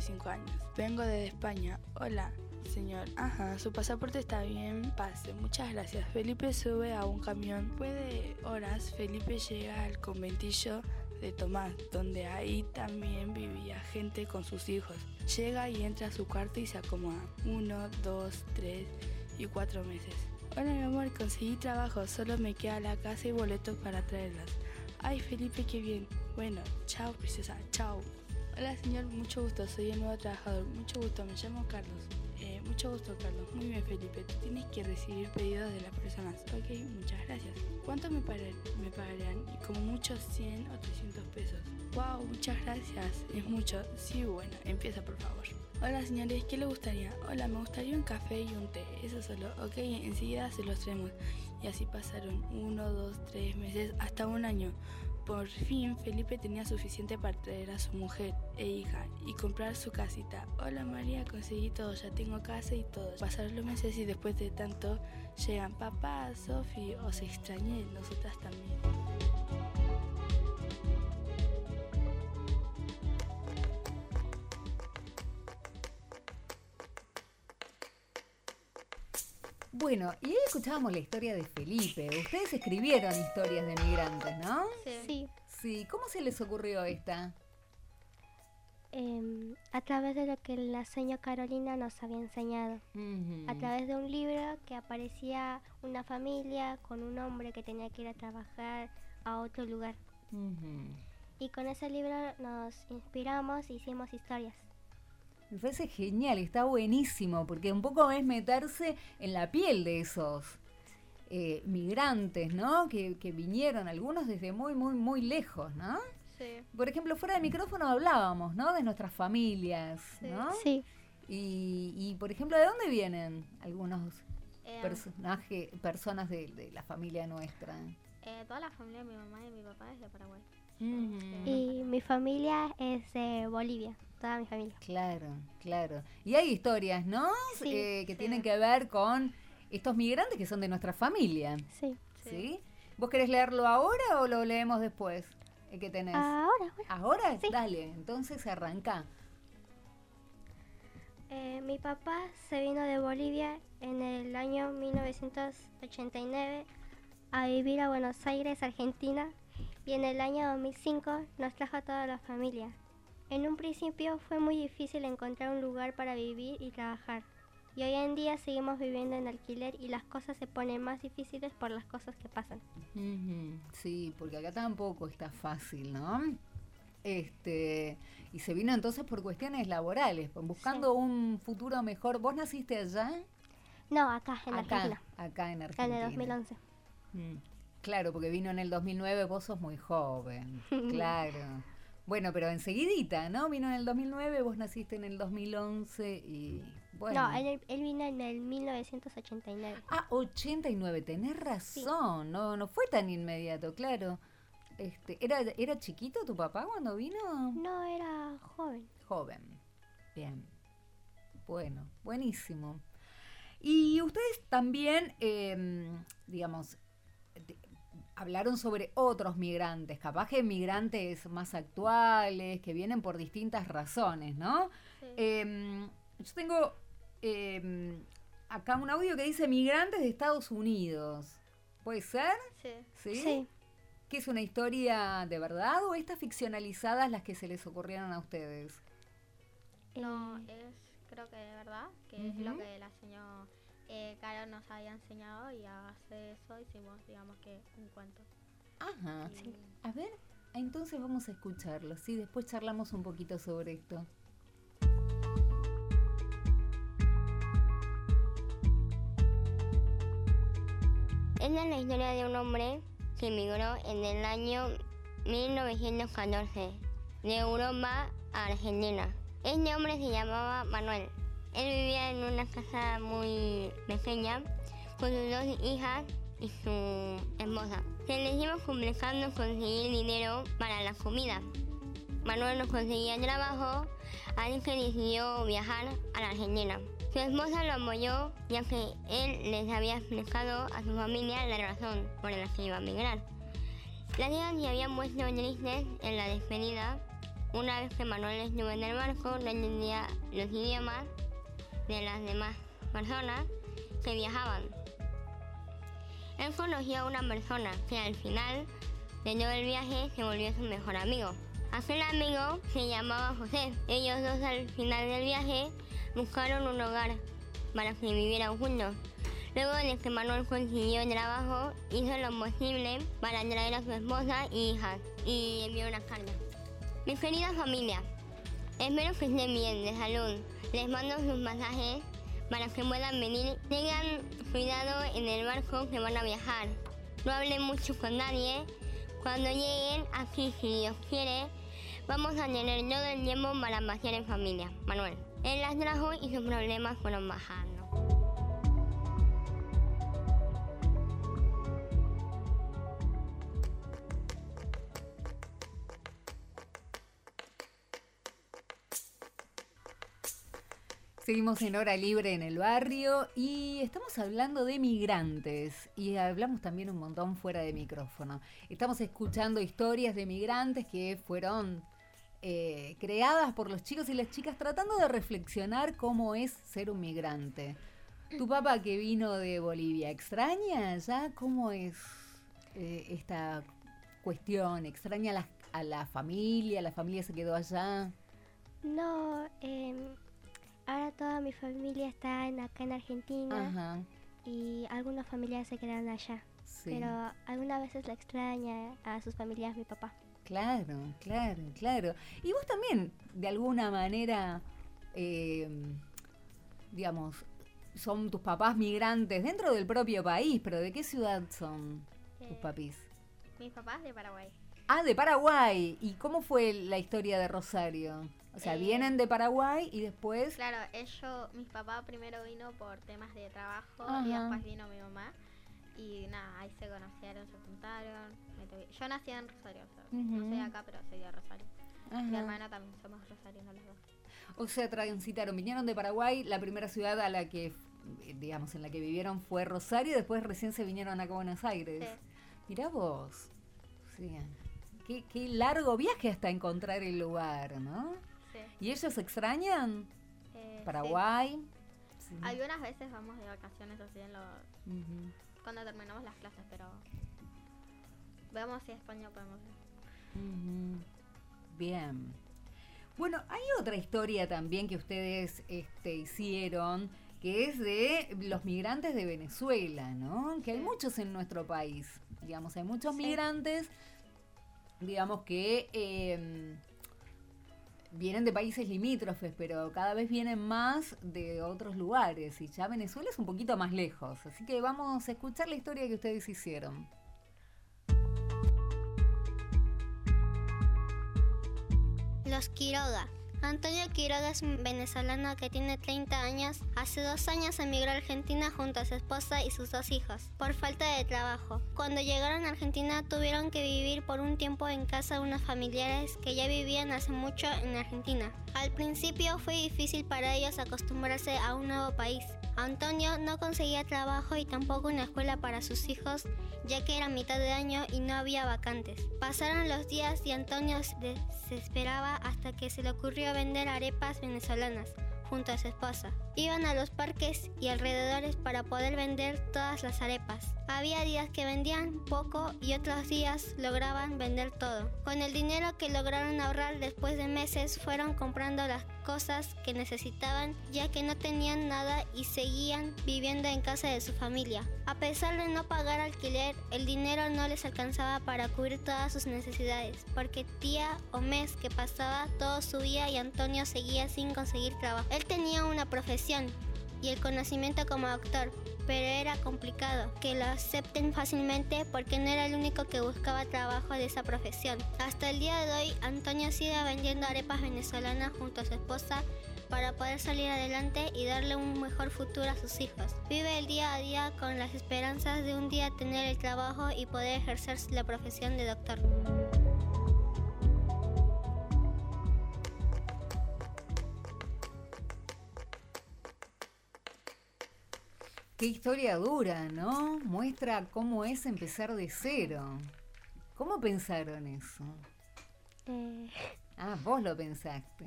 35 años. Vengo desde España. Hola, señor. Ajá, su pasaporte está bien. Pase, muchas gracias. Felipe sube a un camión. Después de horas, Felipe llega al conventillo de Tomás, donde ahí también vivía gente con sus hijos. Llega y entra a su cuarto y se acomoda. 1, 2, 3 y 4 meses. Hola, mi amor, conseguí trabajo. Solo me queda la casa y boletos para traerlas. Ay, Felipe, qué bien. Bueno, chao, preciosa, chao. Hola, señor, mucho gusto, soy el nuevo trabajador. Mucho gusto, me llamo Carlos. Mucho gusto, Carlos. Muy bien, Felipe, tú tienes que recibir pedidos de las personas. Ok, muchas gracias. ¿Cuánto me pagarán? Y como mucho 100 o 300 pesos. Wow, muchas gracias. Es mucho. Sí, bueno, empieza, por favor. Hola, señores, ¿qué le gustaría? Hola, me gustaría un café y un té. Eso solo. Ok, enseguida se los traemos. Y así pasaron 1, 2, 3 meses, hasta un año. Por fin, Felipe tenía suficiente para traer a su mujer e hija y comprar su casita. Hola, María, conseguí todo, ya tengo casa y todo. Pasaron los meses y después de tanto llegan: papá, Sofi, os extrañé, nosotras también. Bueno, y ahí escuchábamos la historia de Felipe. Ustedes escribieron historias de migrantes, ¿no? Sí. Sí, ¿cómo se les ocurrió esta? A través de lo que la señora Carolina nos había enseñado. A través de un libro que aparecía una familia con un hombre que tenía que ir a trabajar a otro lugar. Y con ese libro nos inspiramos e hicimos historias. Me parece genial, está buenísimo, porque un poco es meterse en la piel de esos migrantes, ¿no? Que vinieron, algunos desde muy, muy, muy lejos, ¿no? Sí. Por ejemplo, fuera de micrófono hablábamos, ¿no? De nuestras familias, ¿no? Sí. Y por ejemplo, ¿de dónde vienen algunos personas de la familia nuestra? Toda la familia de mi mamá y mi papá es de Paraguay. Y mi familia es de Bolivia, toda mi familia. Claro, claro. Y hay historias, ¿no? Sí, Que tienen que ver con estos migrantes que son de nuestra familia. Sí. ¿Sí? ¿Vos querés leerlo ahora o lo leemos después? ¿Qué tenés? Ahora. ¿Ahora? Sí. Dale, entonces arranca. Mi papá se vino de Bolivia en el año 1989 a vivir a Buenos Aires, Argentina, y en el año 2005 nos trajo a toda la familia. En un principio fue muy difícil encontrar un lugar para vivir y trabajar, y hoy en día seguimos viviendo en alquiler y las cosas se ponen más difíciles por las cosas que pasan. Sí, porque acá tampoco está fácil, ¿no? Y se vino entonces por cuestiones laborales, buscando un futuro mejor. ¿Vos naciste allá? No, acá en Argentina. Acá en Argentina. En el 2011. Claro, porque vino en el 2009, vos sos muy joven, claro. Bueno, pero enseguidita, ¿no? Vino en el 2009, vos naciste en el 2011 y bueno. No, él vino en el 1989. 89, tenés razón, sí. No fue tan inmediato, claro. ¿Era chiquito tu papá cuando vino? No, era joven. Joven, bien. Bueno, buenísimo. Y ustedes también, digamos, hablaron sobre otros migrantes, capaz que migrantes más actuales, que vienen por distintas razones, ¿no? Sí. Yo tengo acá un audio que dice migrantes de Estados Unidos. ¿Puede ser? Sí. ¿Qué es una historia de verdad o estas ficcionalizadas las que se les ocurrieron a ustedes? No, creo que de verdad, que es lo que la señora Carol nos había enseñado y a base de eso hicimos, digamos que, un cuento. Ajá, sí. A ver, entonces vamos a escucharlo, ¿sí? Después charlamos un poquito sobre esto. Esta es la historia de un hombre que emigró en el año 1914 de Europa a Argentina. Este hombre se llamaba Manuel. Él vivía en una casa muy pequeña con sus 2 hijas y su esposa. Se les iba complicando conseguir dinero para la comida. Manuel no conseguía trabajo, así que decidió viajar a la Argentina. Su esposa lo apoyó, ya que él les había explicado a su familia la razón por la que iba a migrar. Las hijas se habían puesto tristes en la despedida Una vez que Manuel estuvo en el barco, no entendía los idiomas de las demás personas que viajaban. Él conoció a una persona que al final de todo el viaje se volvió su mejor amigo. Aquel amigo se llamaba José. Ellos dos al final del viaje buscaron un hogar para que vivieran juntos. Luego de que Manuel consiguió el trabajo, hizo lo posible para traer a su esposa y hijas y envió una carta. Mi querida familia, espero que estén bien de salud. Les mando sus pasajes para que puedan venir. Tengan cuidado en el barco que van a viajar. No hablen mucho con nadie. Cuando lleguen aquí, si Dios quiere, vamos a tener todo el tiempo para pasear en familia. Manuel. Él las trajo y sus problemas fueron bajando. Seguimos en Hora Libre en el barrio y estamos hablando de migrantes y hablamos también un montón fuera de micrófono. Estamos escuchando historias de migrantes que fueron creadas por los chicos y las chicas tratando de reflexionar cómo es ser un migrante. Tu papá que vino de Bolivia, ¿extraña ya cómo es esta cuestión? ¿Extraña a la familia? ¿La familia se quedó allá? No, ahora toda mi familia está acá en Argentina. Ajá. Y algunas familias se quedaron allá. Sí. Pero algunas veces la extraña a sus familias mi papá. Claro. Y vos también, de alguna manera, digamos, son tus papás migrantes dentro del propio país, pero ¿de qué ciudad son tus papis? Mis papás de Paraguay. Ah, de Paraguay. ¿Y cómo fue la historia de Rosario? O sea, vienen de Paraguay y después... Claro, mis papás primero vino por temas de trabajo. Ajá. Y después vino mi mamá. Y nada, ahí se conocieron, se juntaron. Yo nací en Rosario, o sea, no soy acá, pero soy de Rosario. Ajá. Mi hermana también, somos rosarinos los dos. O sea, vinieron de Paraguay, la primera ciudad a la que, digamos, en la que vivieron fue Rosario, y después recién se vinieron acá a Buenos Aires. Sí. Mirá vos. Sí. Qué largo viaje hasta encontrar el lugar, ¿no? Sí. ¿Y ellos extrañan Paraguay? Sí. Algunas veces vamos de vacaciones así Ujú. cuando terminamos las clases, pero veamos si España podemos ir. Ujú. Bien. Bueno, hay otra historia también que ustedes hicieron, que es de los migrantes de Venezuela, ¿no? Que hay muchos en nuestro país. Digamos, hay muchos migrantes, digamos, que vienen de países limítrofes, pero cada vez vienen más de otros lugares. Y ya Venezuela es un poquito más lejos. Así que vamos a escuchar la historia que ustedes hicieron. Los Quiroga. Antonio Quiroga es un venezolano que tiene 30 años. Hace 2 años emigró a Argentina junto a su esposa y sus 2 hijos, por falta de trabajo. Cuando llegaron a Argentina tuvieron que vivir por un tiempo en casa de unos familiares que ya vivían hace mucho en Argentina. Al principio fue difícil para ellos acostumbrarse a un nuevo país. Antonio no conseguía trabajo y tampoco una escuela para sus hijos, ya que era mitad de año y no había vacantes. Pasaron los días y Antonio se desesperaba hasta que se le ocurrió vender arepas venezolanas junto a su esposa. Iban a los parques y alrededores para poder vender todas las arepas. Había días que vendían poco y otros días lograban vender todo. Con el dinero que lograron ahorrar después de meses fueron comprando las cosas que necesitaban, ya que no tenían nada y seguían viviendo en casa de su familia. A pesar de no pagar alquiler, el dinero no les alcanzaba para cubrir todas sus necesidades, porque día o mes que pasaba todo subía y Antonio seguía sin conseguir trabajo. Él tenía una profesión y el conocimiento como doctor, pero era complicado que lo acepten fácilmente porque no era el único que buscaba trabajo de esa profesión. Hasta el día de hoy, Antonio sigue vendiendo arepas venezolanas junto a su esposa para poder salir adelante y darle un mejor futuro a sus hijos. Vive el día a día con las esperanzas de un día tener el trabajo y poder ejercer la profesión de doctor. Qué historia dura, ¿no? Muestra cómo es empezar de cero. ¿Cómo pensaron eso? Ah, vos lo pensaste.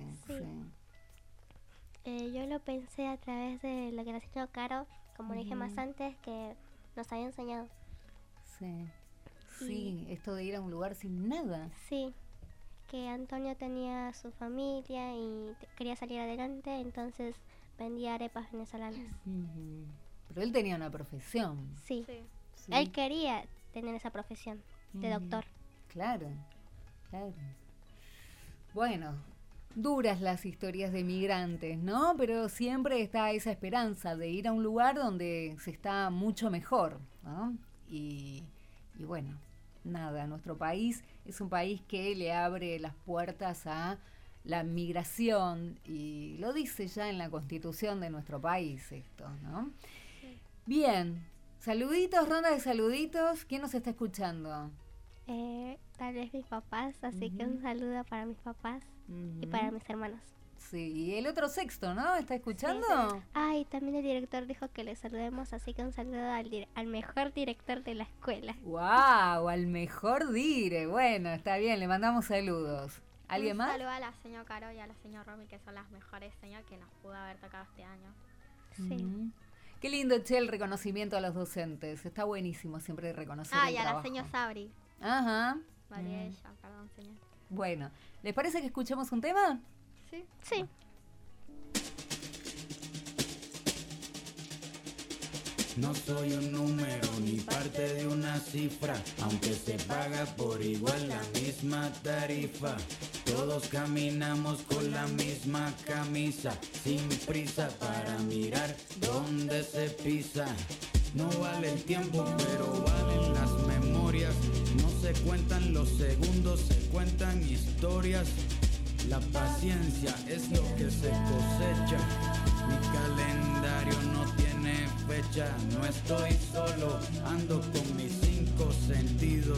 Sí. Yo lo pensé a través de lo que nos dijo Caro, como le dije más antes, que nos había enseñado. Sí. Sí, esto de ir a un lugar sin nada. Sí, que Antonio tenía su familia y quería salir adelante, entonces vendía arepas venezolanas. Pero él tenía una profesión. Sí. Sí. Sí. Él quería tener esa profesión de doctor. Claro, claro. Bueno, duras las historias de migrantes, ¿no? Pero siempre está esa esperanza de ir a un lugar donde se está mucho mejor, ¿no? Y bueno, nada, nuestro país es un país que le abre las puertas a la migración y lo dice ya en la Constitución de nuestro país esto, ¿no? Sí. Bien, saluditos, ronda de saluditos. ¿Quién nos está escuchando? Tal vez mis papás, así que un saludo para mis papás y para mis hermanos. Sí, y el otro sexto, ¿no? ¿Está escuchando? Y también el director dijo que le saludemos, así que un saludo al mejor director de la escuela. ¡Wow! Al mejor dire. Bueno, está bien, le mandamos saludos. ¿Alguien más? Un saludo a la señora Caro y a la señora Romy, que son las mejores señas que nos pudo haber tocado este año. Sí. Qué lindo, che, el reconocimiento a los docentes. Está buenísimo siempre reconocer el Y a trabajo. la señora Sabri. Ajá. María ella, perdón, señor. Bueno, ¿les parece que escuchemos un tema? Sí. Sí. No soy un número ni parte de una cifra, aunque se paga por igual la misma tarifa. Todos caminamos con la misma camisa, sin prisa para mirar dónde se pisa. No vale el tiempo, pero valen las memorias. No se cuentan los segundos, se cuentan historias. La paciencia es lo que se cosecha. Mi calendario no tiene fecha. No estoy solo, ando con mis 5 sentidos.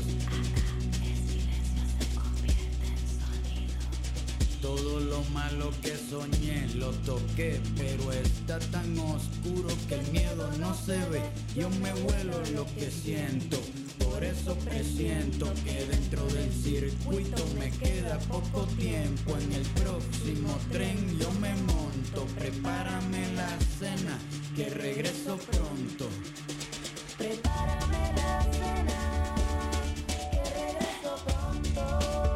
Todo lo malo que soñé lo toqué, pero está tan oscuro que el miedo no se ve. Yo me vuelo lo que siento, por eso presiento que dentro del circuito me queda poco tiempo. En el próximo tren yo me monto, prepárame la cena, que regreso pronto. Prepárame la cena, que regreso pronto.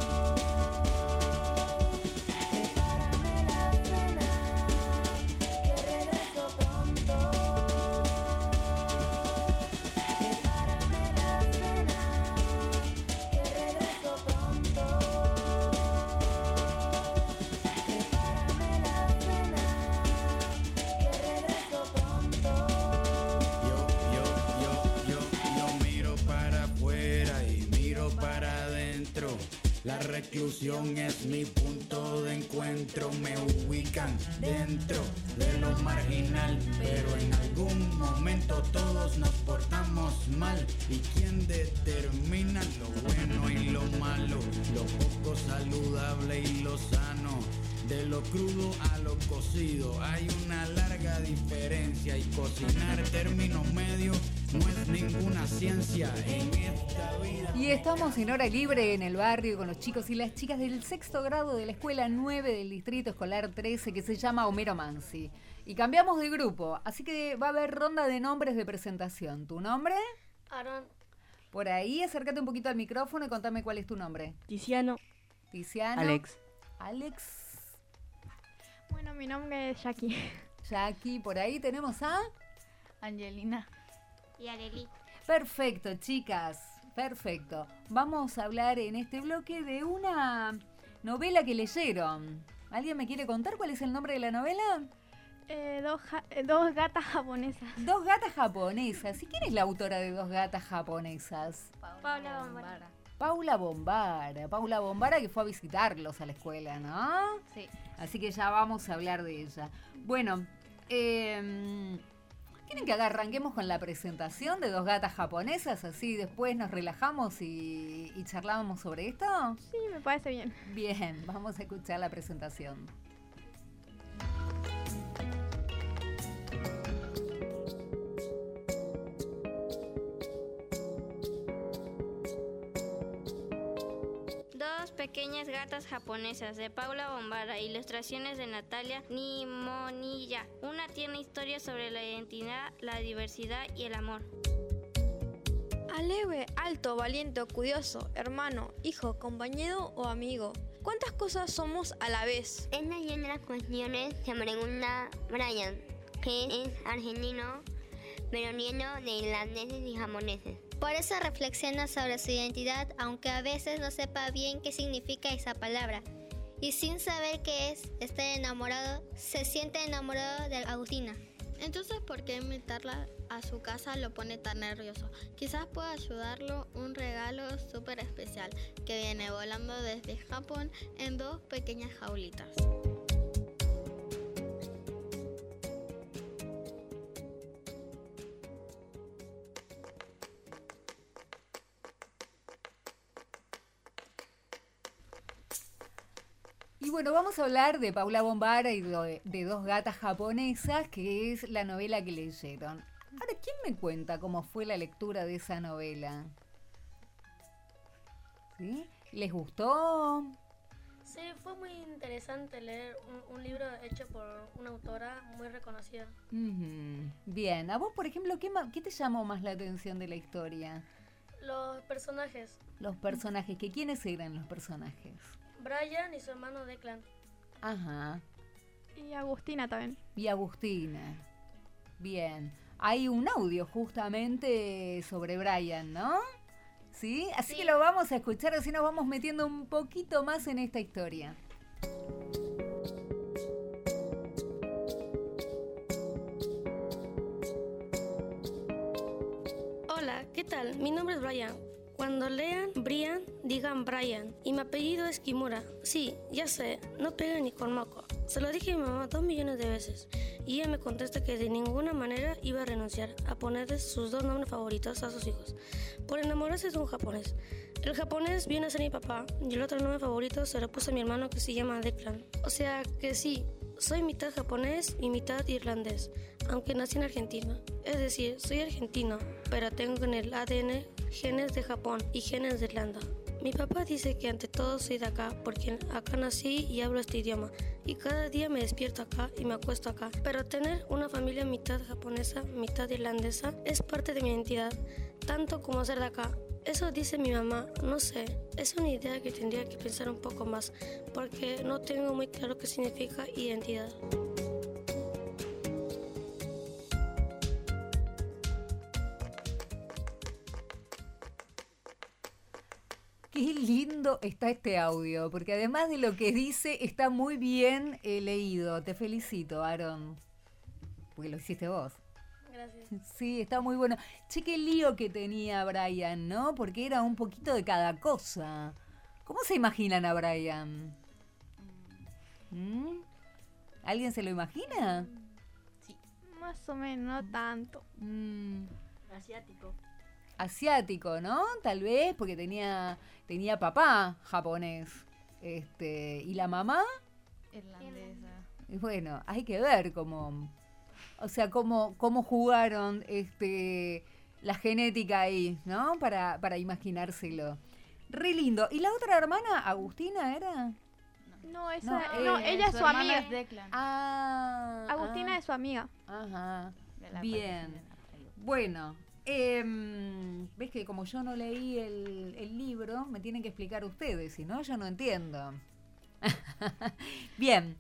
La reclusión es mi punto de encuentro, me ubican dentro de lo marginal, pero en algún momento todos nos portamos mal. ¿Y quién determina lo bueno y lo malo, lo poco saludable y lo sano? De lo crudo a lo cocido hay una larga diferencia, y cocinar término medio no es ninguna ciencia en esta vida. Y estamos en Hora Libre en el barrio con los chicos y las chicas del 6º grado de la Escuela 9 del Distrito Escolar 13, que se llama Homero Mansi. Y cambiamos de grupo, así que va a haber ronda de nombres de presentación. ¿Tu nombre? Aaron. Por ahí, acércate un poquito al micrófono y contame cuál es tu nombre. Tiziano. Tiziano. Alex. Alex. Bueno, mi nombre es Jackie. Jackie, por ahí tenemos a Angelina. Y Arely. Perfecto, chicas, perfecto. Vamos a hablar en este bloque de una novela que leyeron. ¿Alguien me quiere contar cuál es el nombre de la novela? Dos gatas japonesas. Dos gatas japonesas. ¿Y quién es la autora de Dos gatas japonesas? Paula Bombara. Paula Bombara. Paula Bombara, que fue a visitarlos a la escuela, ¿no? Sí. Así que ya vamos a hablar de ella. Bueno, ¿quieren que arranquemos con la presentación de Dos gatas japonesas? Así después nos relajamos y charlamos sobre esto. Sí, me parece bien. Bien, vamos a escuchar la presentación. pequeñas gatas japonesas de Paula Bombara, ilustraciones de Natalia Nimonilla. Una tierna historia sobre la identidad, la diversidad y el amor. Alegre, alto, valiente o curioso, hermano, hijo, compañero o amigo. ¿Cuántas cosas somos a la vez? En la de las cuestiones se pregunta Brian, que es argentino, pero lleno de irlandeses y japoneses. Por eso reflexiona sobre su identidad, aunque a veces no sepa bien qué significa esa palabra. Y sin saber qué es estar enamorado, se siente enamorado de Agustina. Entonces, ¿por qué invitarla a su casa lo pone tan nervioso? Quizás pueda ayudarlo un regalo súper especial que viene volando desde Japón en 2 pequeñas jaulitas. Y bueno, vamos a hablar de Paula Bombara y de Dos gatas japonesas, que es la novela que leyeron. Ahora, ¿quién me cuenta cómo fue la lectura de esa novela? ¿Sí? ¿Les gustó? Sí, fue muy interesante leer un libro hecho por una autora muy reconocida. Bien, a vos, por ejemplo, ¿qué te llamó más la atención de la historia? Los personajes, Los personajes, ¿quiénes eran los personajes? Brian y su hermano Declan. Ajá. Y Agustina también. Y Agustina. Bien. Hay un audio justamente sobre Brian, ¿no? ¿Sí? Así que lo vamos a escuchar, así nos vamos metiendo un poquito más en esta historia. Hola, ¿qué tal? Mi nombre es Brian. Cuando lean Brian, digan Brian. Y mi apellido es Kimura. Sí, ya sé, no pega ni con moco. Se lo dije a mi mamá 2 millones de veces. Y ella me contesta que de ninguna manera iba a renunciar a ponerle sus 2 nombres favoritos a sus hijos. Por enamorarse de un japonés. El japonés vino a ser mi papá. Y el otro nombre favorito se lo puso a mi hermano, que se llama Declan. O sea que sí, soy mitad japonés y mitad irlandés. Aunque nací en Argentina. Es decir, soy argentino, pero tengo en el ADN genes de Japón y genes de Irlanda. Mi papá dice que ante todo soy de acá, porque acá nací y hablo este idioma. Y cada día me despierto acá y me acuesto acá. Pero tener una familia mitad japonesa, mitad irlandesa, es parte de mi identidad, tanto como ser de acá. Eso dice mi mamá, no sé, es una idea que tendría que pensar un poco más, porque no tengo muy claro qué significa identidad. Qué lindo está este audio, porque además de lo que dice, está muy bien leído. Te felicito, Aaron, porque lo hiciste vos. Gracias. Sí, está muy bueno. Che, qué lío que tenía Brian, ¿no? Porque era un poquito de cada cosa. ¿Cómo se imaginan a Brian? ¿Alguien se lo imagina? Más o menos, no tanto. Asiático. Asiático, ¿no? Tal vez, porque tenía papá japonés. ¿Y la mamá? Irlandesa. Y bueno, hay que ver cómo jugaron la genética ahí, ¿no? Para imaginárselo. Re lindo. ¿Y la otra hermana, Agustina, era? No, ella es su amiga. Ah, Agustina es su amiga. Ajá. Bien. Bueno, ves que como yo no leí el libro, me tienen que explicar ustedes, si no, yo no entiendo. Bien.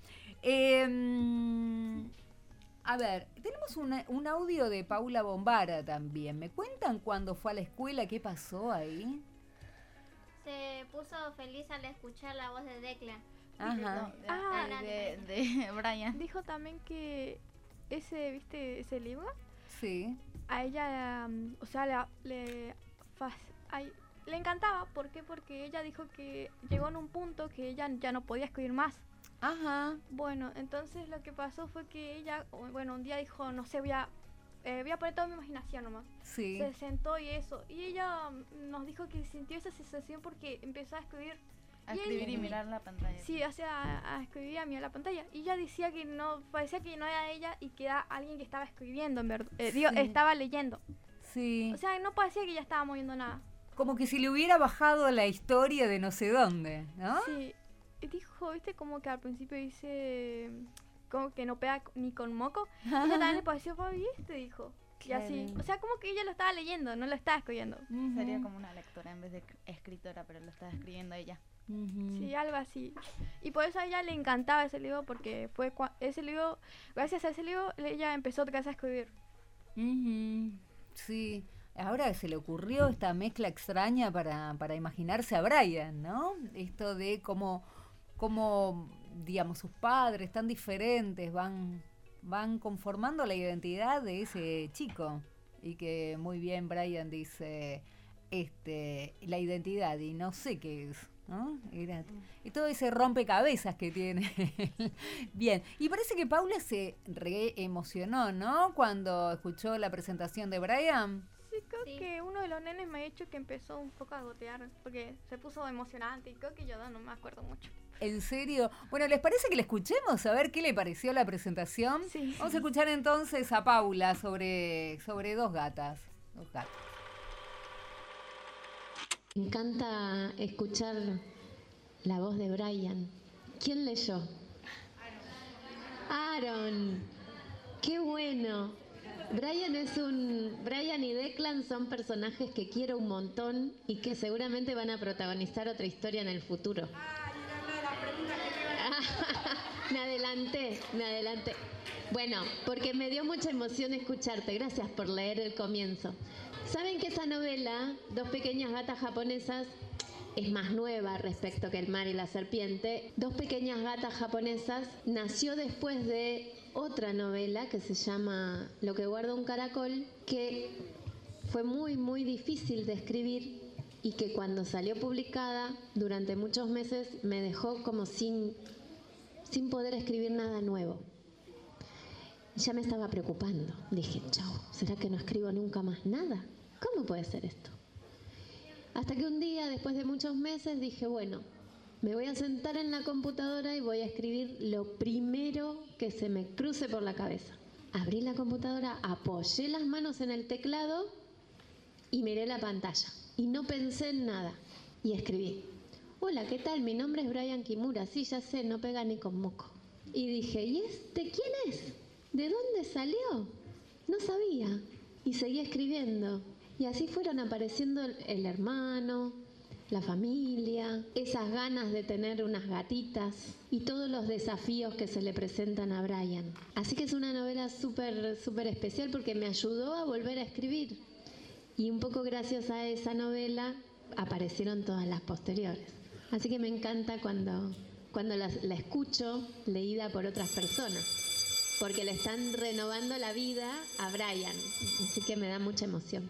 A ver, tenemos un audio de Paula Bombara también. ¿Me cuentan cuándo fue a la escuela? ¿Qué pasó ahí? Se puso feliz al escuchar la voz de Declan. Ajá. De Brian. Dijo también que ¿viste ese libro? Sí. A ella, le encantaba. ¿Por qué? Porque ella dijo que llegó en un punto que ella ya no podía escribir más. Ajá. Bueno, entonces lo que pasó fue que ella, un día dijo, no sé, voy a poner toda mi imaginación nomás. Sí. Se sentó y eso. Y ella nos dijo que sintió esa sensación porque empezó a escribir. Y mirar la pantalla. Sí, a escribir a mirar la pantalla. Y ella decía que no, parecía que no era ella y que era alguien que estaba escribiendo, en verdad. Sí. Estaba leyendo. Sí. O sea, no parecía que ella estaba moviendo nada. como que si le hubiera bajado la historia de no sé dónde, ¿no? Sí, y dijo, viste, como que al principio dice, como que no pega ni con moco. Ella también le pareció, ¿viste? Dijo. Y así, o sea, como que ella lo estaba leyendo, no lo estaba escribiendo. Sería como una lectora en vez de escritora, pero lo estaba escribiendo ella. Sí, algo así. Y por eso a ella le encantaba ese libro, porque fue ese libro, gracias a ese libro, ella empezó otra vez a escribir. Sí, ahora se le ocurrió esta mezcla extraña para imaginarse a Brian, ¿no? Esto de cómo digamos, sus padres tan diferentes van conformando la identidad de ese chico. Y que muy bien Brian dice, la identidad, y no sé qué es, ¿no? Y todo ese rompecabezas que tiene. Bien, y parece que Paula se emocionó, ¿no? Cuando escuchó la presentación de Brian. Sí, creo que uno de los nenes me ha dicho que empezó un poco a gotear, porque se puso emocionante, y creo que yo no me acuerdo mucho. ¿En serio? Bueno, ¿les parece que le escuchemos? A ver qué le pareció la presentación. Sí. Vamos a escuchar entonces a Paula sobre dos gatas. Me encanta escuchar la voz de Brian. ¿Quién leyó? Aaron. ¡Qué bueno! Brian y Declan son personajes que quiero un montón y que seguramente van a protagonizar otra historia en el futuro. Me adelanté. Bueno, porque me dio mucha emoción escucharte. Gracias por leer el comienzo. ¿Saben que esa novela, Dos pequeñas gatas japonesas, es más nueva respecto que El mar y la serpiente? Dos pequeñas gatas japonesas nació después de otra novela que se llama Lo que guarda un caracol, que fue muy, muy difícil de escribir y que cuando salió publicada durante muchos meses me dejó como sin poder escribir nada nuevo. Ya me estaba preocupando. Dije, chao, ¿será que no escribo nunca más nada? ¿Cómo puede ser esto? Hasta que un día, después de muchos meses, dije, bueno, me voy a sentar en la computadora y voy a escribir lo primero que se me cruce por la cabeza. Abrí la computadora, apoyé las manos en el teclado y miré la pantalla. Y no pensé en nada. Y escribí. Hola, ¿qué tal? Mi nombre es Brian Kimura. Sí, ya sé, no pega ni con moco. Y dije, ¿y este quién es? ¿De dónde salió? No sabía. Y seguí escribiendo. Y así fueron apareciendo el hermano, la familia, esas ganas de tener unas gatitas y todos los desafíos que se le presentan a Brian. Así que es una novela súper, súper especial porque me ayudó a volver a escribir. Y un poco gracias a esa novela aparecieron todas las posteriores. Así que me encanta cuando la escucho leída por otras personas, porque le están renovando la vida a Brian. Así que me da mucha emoción.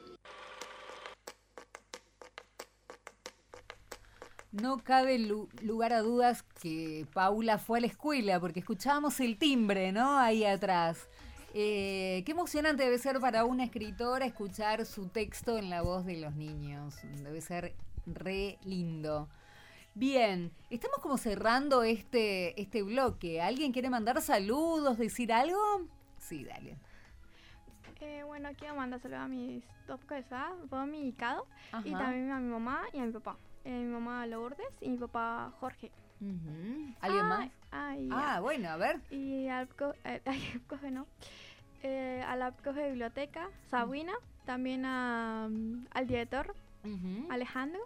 No cabe lugar a dudas que Paula fue a la escuela, porque escuchábamos el timbre, ¿no? Ahí atrás. Qué emocionante debe ser para una escritora escuchar su texto en la voz de los niños. Debe ser re lindo. Bien, estamos como cerrando este bloque. ¿Alguien quiere mandar saludos, decir algo? Sí, dale. Bueno, quiero mandar saludos a mis dos profesoras, a mi Cado, y también a mi mamá y a mi papá. Mi mamá Lourdes y mi papá Jorge. ¿Alguien más? Bueno, a ver. Y al profe no. A la profe de biblioteca, Sabrina, también al director, Alejandro,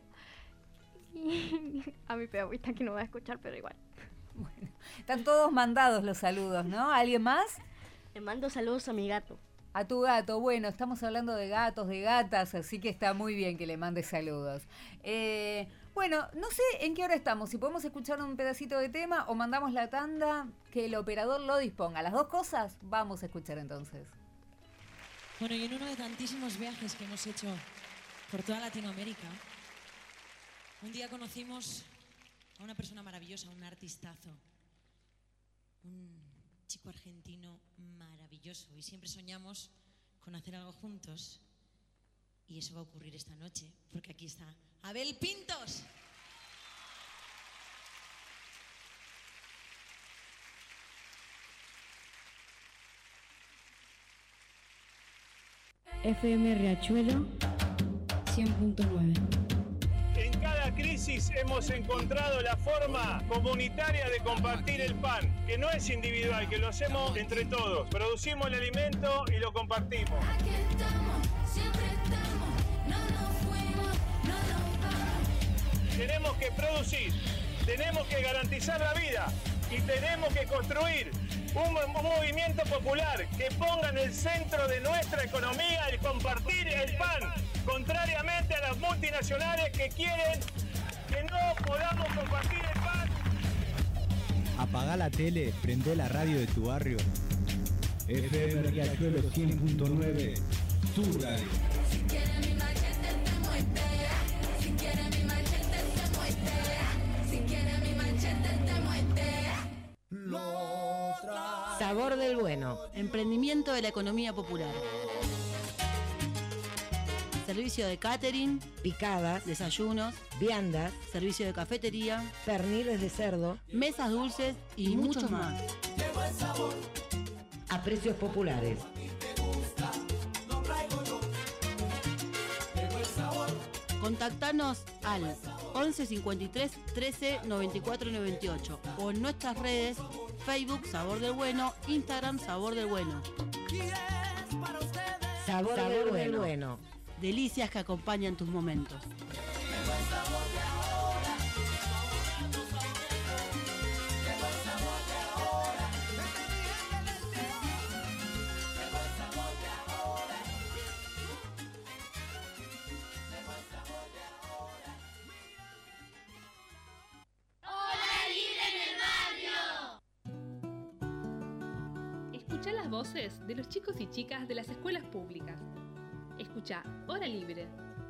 y a mi perrita que no va a escuchar, pero igual. Bueno, están todos mandados los saludos, ¿no? ¿Alguien más? Le mando saludos a mi gato. A tu gato. Bueno, estamos hablando de gatos, de gatas, así que está muy bien que le mandes saludos. Bueno, no sé en qué hora estamos, si podemos escuchar un pedacito de tema o mandamos la tanda, que el operador lo disponga. Las dos cosas vamos a escuchar entonces. Bueno, y en uno de tantísimos viajes que hemos hecho por toda Latinoamérica, un día conocimos a una persona maravillosa, un artistazo, un chico argentino maravilloso, y siempre soñamos con hacer algo juntos, y eso va a ocurrir esta noche, porque aquí está Abel Pintos. FM Riachuelo 100.9. En cada crisis hemos encontrado la forma comunitaria de compartir el pan, que no es individual, que lo hacemos entre todos. Producimos el alimento y lo compartimos. Aquí estamos, siempre estamos, no nos fuimos, no nos vamos. Tenemos que producir, tenemos que garantizar la vida y tenemos que construir un movimiento popular que ponga en el centro de nuestra economía el compartir el pan, contrariamente a las multinacionales que quieren que no podamos compartir el pan. Apagá la tele, prendé la radio de tu barrio. FM Riachuelo 100.9, tu radio. Si quieres mi machete te muestea, si quieres mi machete te muestea, si quieres mi machete te muestea. Sabor del Bueno, emprendimiento de la economía popular. Servicio de catering, picadas, desayunos, viandas, servicio de cafetería, perniles de cerdo, mesas dulces y muchos más. A precios populares. Contactanos al 11 53 13 94 98 o en nuestras redes Facebook Sabor del Bueno, Instagram Sabor del Bueno. Sabor del bueno. Delicias que acompañan tus momentos. Escucha las voces de los chicos y chicas de las escuelas públicas. Escucha Hora Libre.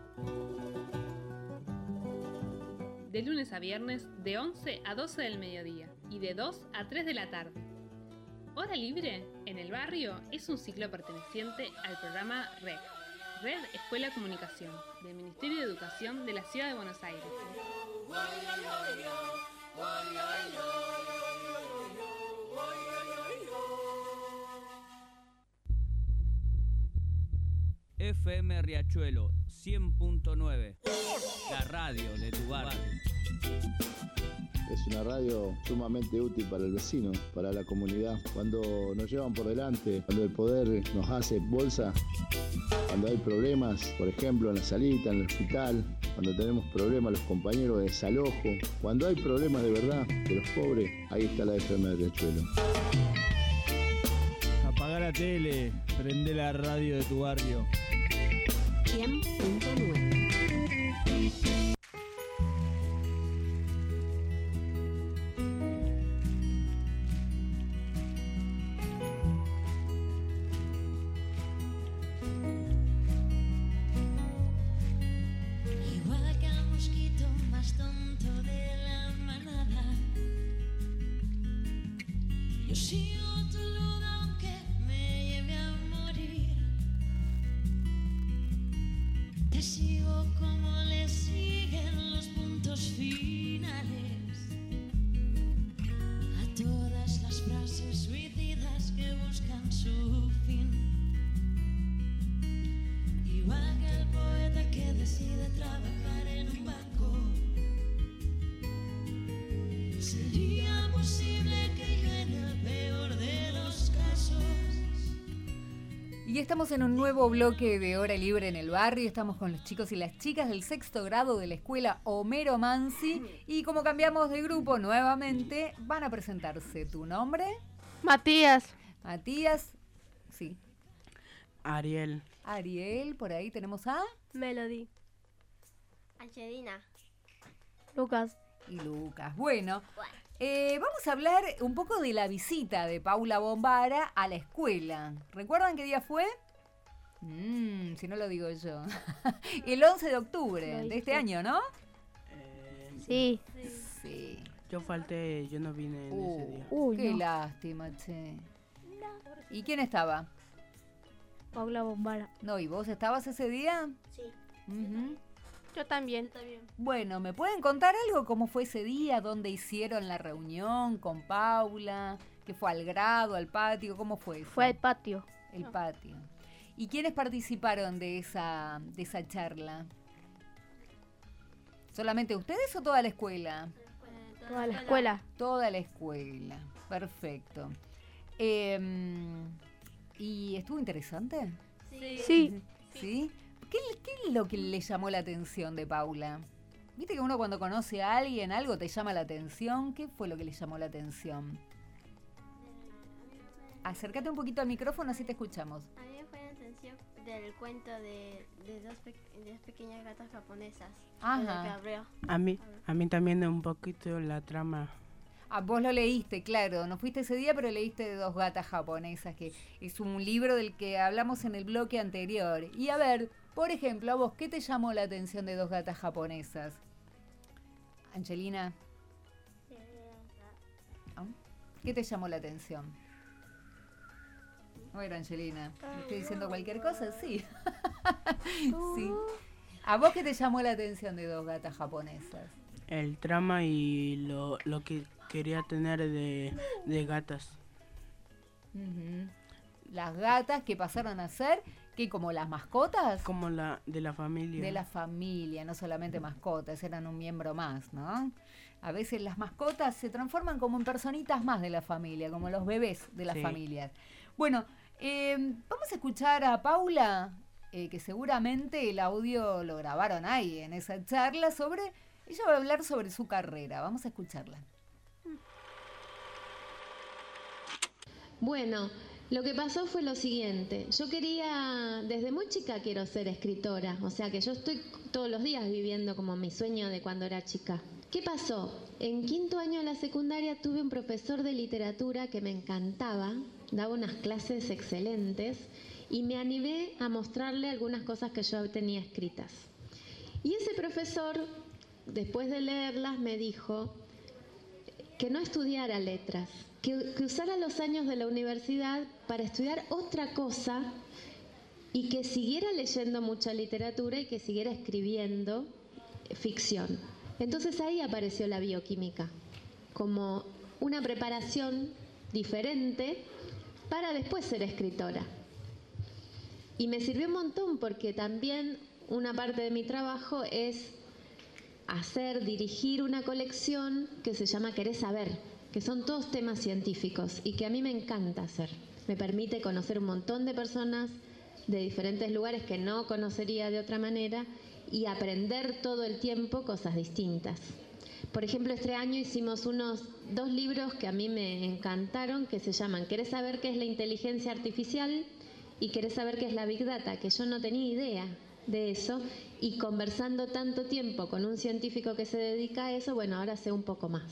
De lunes a viernes, de 11 a 12 del mediodía y de 2 a 3 de la tarde. Hora Libre en el Barrio es un ciclo perteneciente al programa REC, Red Escuela Comunicación, del Ministerio de Educación de la Ciudad de Buenos Aires. FM Riachuelo 100.9, la radio de tu barrio. Es una radio sumamente útil para el vecino, para la comunidad. Cuando nos llevan por delante, cuando el poder nos hace bolsa, cuando hay problemas, por ejemplo en la salita, en el hospital, cuando tenemos problemas los compañeros de desalojo, cuando hay problemas de verdad de los pobres, ahí está la FM de Riachuelo. Apagá la tele, prende la radio de tu barrio. 100.9. Igual que el mosquito más tonto de la manada, yo sigo tu luz aunque me lleve a morir. Te sigo como le siguen los puntos finales a todas las frases suicidas que buscan su fin. Igual que el poeta que decide trabajar en un banco, sería posible que yo en el peor de los casos. Y estamos en un nuevo bloque de Hora Libre en el Barrio. Estamos con los chicos y las chicas del 6º grado de la escuela Homero Mansi. Y como cambiamos de grupo nuevamente, van a presentarse. ¿Tu nombre? Matías. Matías, sí. Ariel. Ariel, por ahí tenemos a Melody. Angelina. Lucas. Y Lucas. Bueno, vamos a hablar un poco de la visita de Paula Bombara a la escuela. ¿Recuerdan qué día fue? Si no lo digo yo. El 11 de octubre de este año, ¿no? Sí. Sí. Yo falté, yo no vine en ese día. Qué lástima, che. ¿Y quién estaba? Paula Bombara. No, ¿y vos estabas ese día? Sí. Yo también. Bueno, ¿me pueden contar algo? ¿Cómo fue ese día? ¿Dónde hicieron la reunión con Paula? ¿Qué fue al grado, al patio? ¿Cómo fue eso? Fue al patio. El patio. ¿Y quiénes participaron de esa charla? ¿Solamente ustedes o toda la escuela? Toda la escuela. Toda la escuela. Perfecto. ¿Y estuvo interesante? Sí. ¿Sí? ¿Qué es lo que le llamó la atención de Paula? ¿Viste que uno cuando conoce a alguien, algo te llama la atención? ¿Qué fue lo que le llamó la atención? Acércate un poquito al micrófono, así te escuchamos. A mí me fue la atención del cuento de dos pequeñas gatas japonesas. Ajá. A mí también un poquito la trama. Ah, vos lo leíste, claro. No fuiste ese día, pero leíste de dos gatas japonesas, que es un libro del que hablamos en el bloque anterior. Y a ver, por ejemplo, a vos, ¿qué te llamó la atención de dos gatas japonesas? Angelina. ¿Ah? ¿Qué te llamó la atención? Bueno, Angelina, ¿me estoy diciendo cualquier cosa? Sí. Sí. ¿A vos qué te llamó la atención de dos gatas japonesas? El trama y lo que quería tener de gatas. Uh-huh. Las gatas que pasaron a ser, ¿qué? ¿Como las mascotas? Como la de la familia. De la familia, no solamente mascotas, eran un miembro más, ¿no? A veces las mascotas se transforman como en personitas más de la familia, como los bebés de las familias. Bueno, vamos a escuchar a Paula, que seguramente el audio lo grabaron ahí en esa charla sobre... Ella va a hablar sobre su carrera. Vamos a escucharla. Bueno, lo que pasó fue lo siguiente. Yo quería, desde muy chica quiero ser escritora. O sea que yo estoy todos los días viviendo como mi sueño de cuando era chica. ¿Qué pasó? En quinto año de la secundaria tuve un profesor de literatura que me encantaba. Daba unas clases excelentes y me animé a mostrarle algunas cosas que yo tenía escritas. Y ese profesor, después de leerlas, me dijo que no estudiara letras, que usara los años de la universidad para estudiar otra cosa y que siguiera leyendo mucha literatura y que siguiera escribiendo ficción. Entonces ahí apareció la bioquímica, como una preparación diferente para después ser escritora. Y me sirvió un montón porque también una parte de mi trabajo es dirigir una colección que se llama Querés Saber, que son todos temas científicos y que a mí me encanta hacer. Me permite conocer un montón de personas de diferentes lugares que no conocería de otra manera y aprender todo el tiempo cosas distintas. Por ejemplo, este año hicimos dos libros que a mí me encantaron, que se llaman ¿Querés saber qué es la inteligencia artificial? Y ¿Querés saber qué es la Big Data? Que yo no tenía idea de eso, y conversando tanto tiempo con un científico que se dedica a eso, bueno, ahora sé un poco más.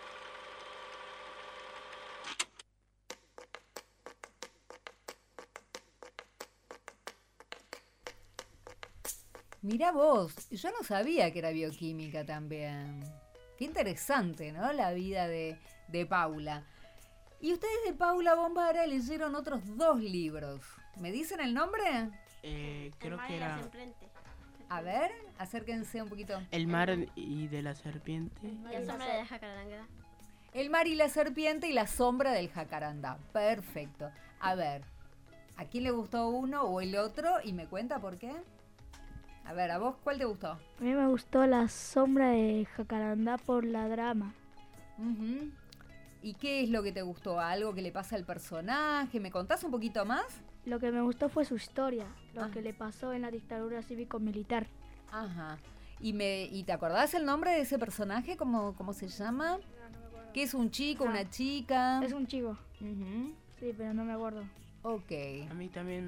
Mirá vos, yo no sabía que era bioquímica también. Qué interesante, ¿no? La vida de Paula. Y ustedes de Paula Bombara leyeron otros dos libros. ¿Me dicen el nombre? Creo que era... A ver, acérquense un poquito. El mar y de la serpiente. La sombra del jacarandá. El mar y la serpiente y la sombra del jacarandá. Perfecto. A ver, ¿a quién le gustó uno o el otro? Y me cuenta por qué. A ver, ¿a vos cuál te gustó? A mí me gustó La sombra de jacarandá por la drama. Uh-huh. ¿Y qué es lo que te gustó? ¿Algo que le pasa al personaje? ¿Me contás un poquito más? Lo que me gustó fue su historia, lo que le pasó en la dictadura cívico-militar. Ajá. ¿Y te acordás el nombre de ese personaje? ¿Cómo se llama? No me acuerdo. ¿Qué es un chico, una chica? Es un chico. Uh-huh. Sí, pero no me acuerdo. Ok. A mí también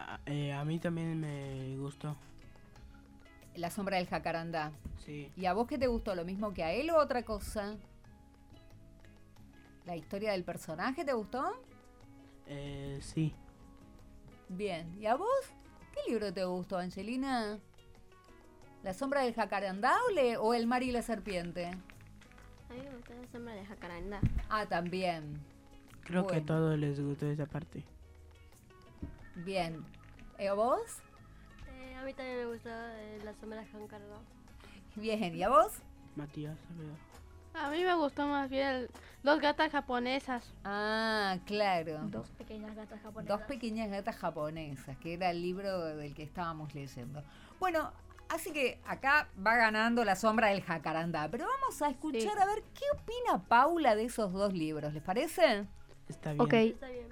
me gustó. La sombra del jacarandá. Sí. ¿Y a vos qué te gustó? ¿Lo mismo que a él o otra cosa? ¿La historia del personaje te gustó? Sí. Bien. ¿Y a vos? ¿Qué libro te gustó, Angelina? ¿La sombra del jacarandá o El mar y la serpiente? A mí me gustó La sombra del jacarandá. Ah, también. Creo que a todos les gustó esa parte. Bien. ¿Y a vos? A mí también me gustó La sombra del jacarandá. Bien. ¿Y a vos? Matías, ¿verdad? A mí me gustó más bien Dos gatas japonesas. Ah, claro. Dos pequeñas gatas japonesas. Dos pequeñas gatas japonesas, que era el libro del que estábamos leyendo. Bueno, Así que acá va ganando La sombra del jacarandá. Pero vamos a escuchar a ver qué opina Paula de esos dos libros. ¿Les parece? Está bien. Ok. Está bien.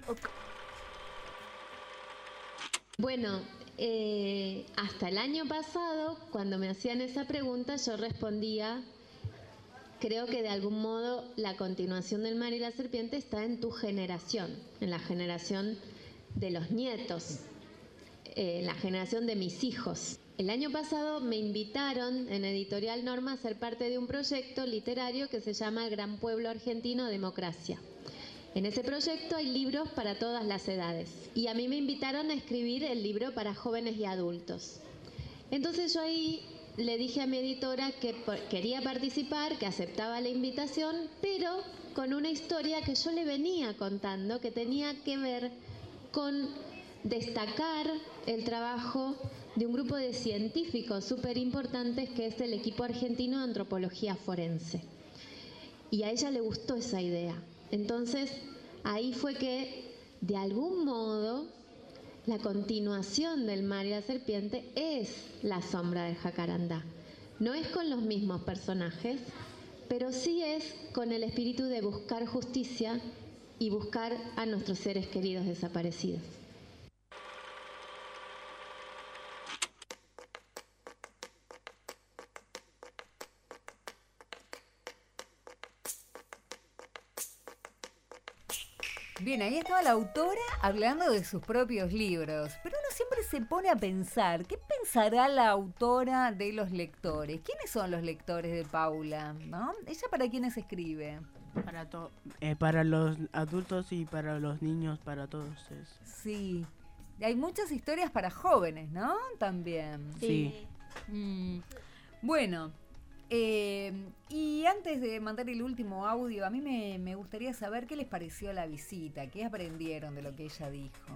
Bueno, hasta el año pasado, cuando me hacían esa pregunta, yo respondía, creo que de algún modo la continuación del mar y la serpiente está en tu generación, en la generación de los nietos, en la generación de mis hijos. El año pasado me invitaron en Editorial Norma a ser parte de un proyecto literario que se llama El Gran Pueblo Argentino Democracia. En ese proyecto hay libros para todas las edades y a mí me invitaron a escribir el libro para jóvenes y adultos. Entonces yo ahí le dije a mi editora que quería participar, que aceptaba la invitación, pero con una historia que yo le venía contando que tenía que ver con destacar el trabajo de un grupo de científicos súper importantes que es el equipo argentino de antropología forense. Y a ella le gustó esa idea. Entonces, ahí fue que, de algún modo, la continuación del mar y la serpiente es La sombra del jacarandá. No es con los mismos personajes, pero sí es con el espíritu de buscar justicia y buscar a nuestros seres queridos desaparecidos. Bien, ahí estaba la autora hablando de sus propios libros, pero uno siempre se pone a pensar, ¿qué pensará la autora de los lectores? ¿Quiénes son los lectores de Paula? ¿No? ¿Ella para quiénes escribe? Para los adultos y para los niños, para todos. Sí, hay muchas historias para jóvenes, ¿no? También. Sí. Bueno, y antes de mandar el último audio, a mí me gustaría saber qué les pareció la visita, qué aprendieron de lo que ella dijo.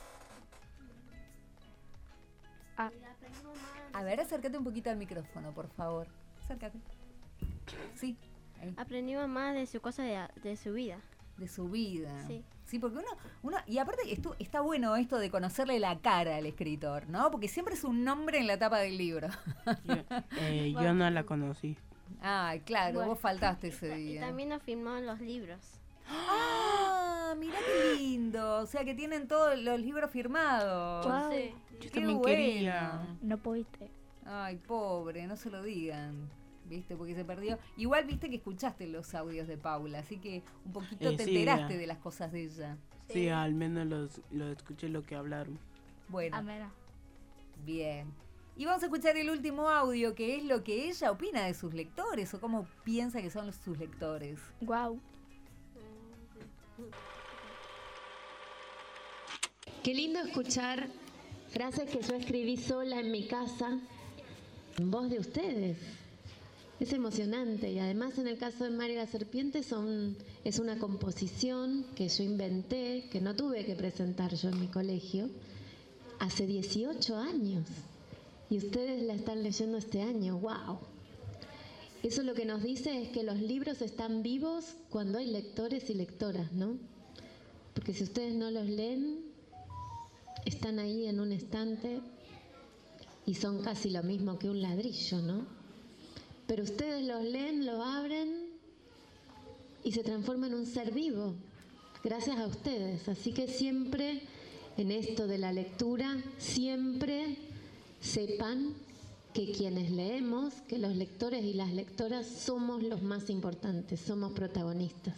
A ver, acércate un poquito al micrófono, por favor. Acércate. Sí. Ahí. Aprendimos más de su cosa, de su vida. De su vida. Sí. Sí, porque uno y aparte está bueno esto de conocerle la cara al escritor, ¿no? Porque siempre es un nombre en la tapa del libro. Yo no la conocí. Ah, claro, Bueno. vos faltaste ese Y día. también nos firmaron los libros. ¡Ah! Mirá qué lindo. O sea que tienen todos los libros firmados. Wow. Sí. Yo Qué también bueno. quería. No pudiste. Ay, pobre, no se lo digan. ¿Viste? Porque se perdió. Igual viste que escuchaste los audios de Paula, así que un poquito te Sí, enteraste de las cosas de ella. Sí, al menos lo escuché lo que hablaron. Bueno. Bien. Y vamos a escuchar el último audio, que es lo que ella opina de sus lectores o cómo piensa que son sus lectores. Wow. Qué lindo escuchar frases que yo escribí sola en mi casa, en voz de ustedes. Es emocionante y además en el caso de Mar y la serpiente es una composición que yo inventé, que no tuve que presentar yo en mi colegio, hace 18 años. Y ustedes la están leyendo este año, ¡wow! Eso lo que nos dice es que los libros están vivos cuando hay lectores y lectoras, ¿no? Porque si ustedes no los leen, están ahí en un estante y son casi lo mismo que un ladrillo, ¿no? Pero ustedes los leen, lo abren y se transforma en un ser vivo, gracias a ustedes. Así que siempre, en esto de la lectura, siempre sepan que quienes leemos, que los lectores y las lectoras somos los más importantes, somos protagonistas.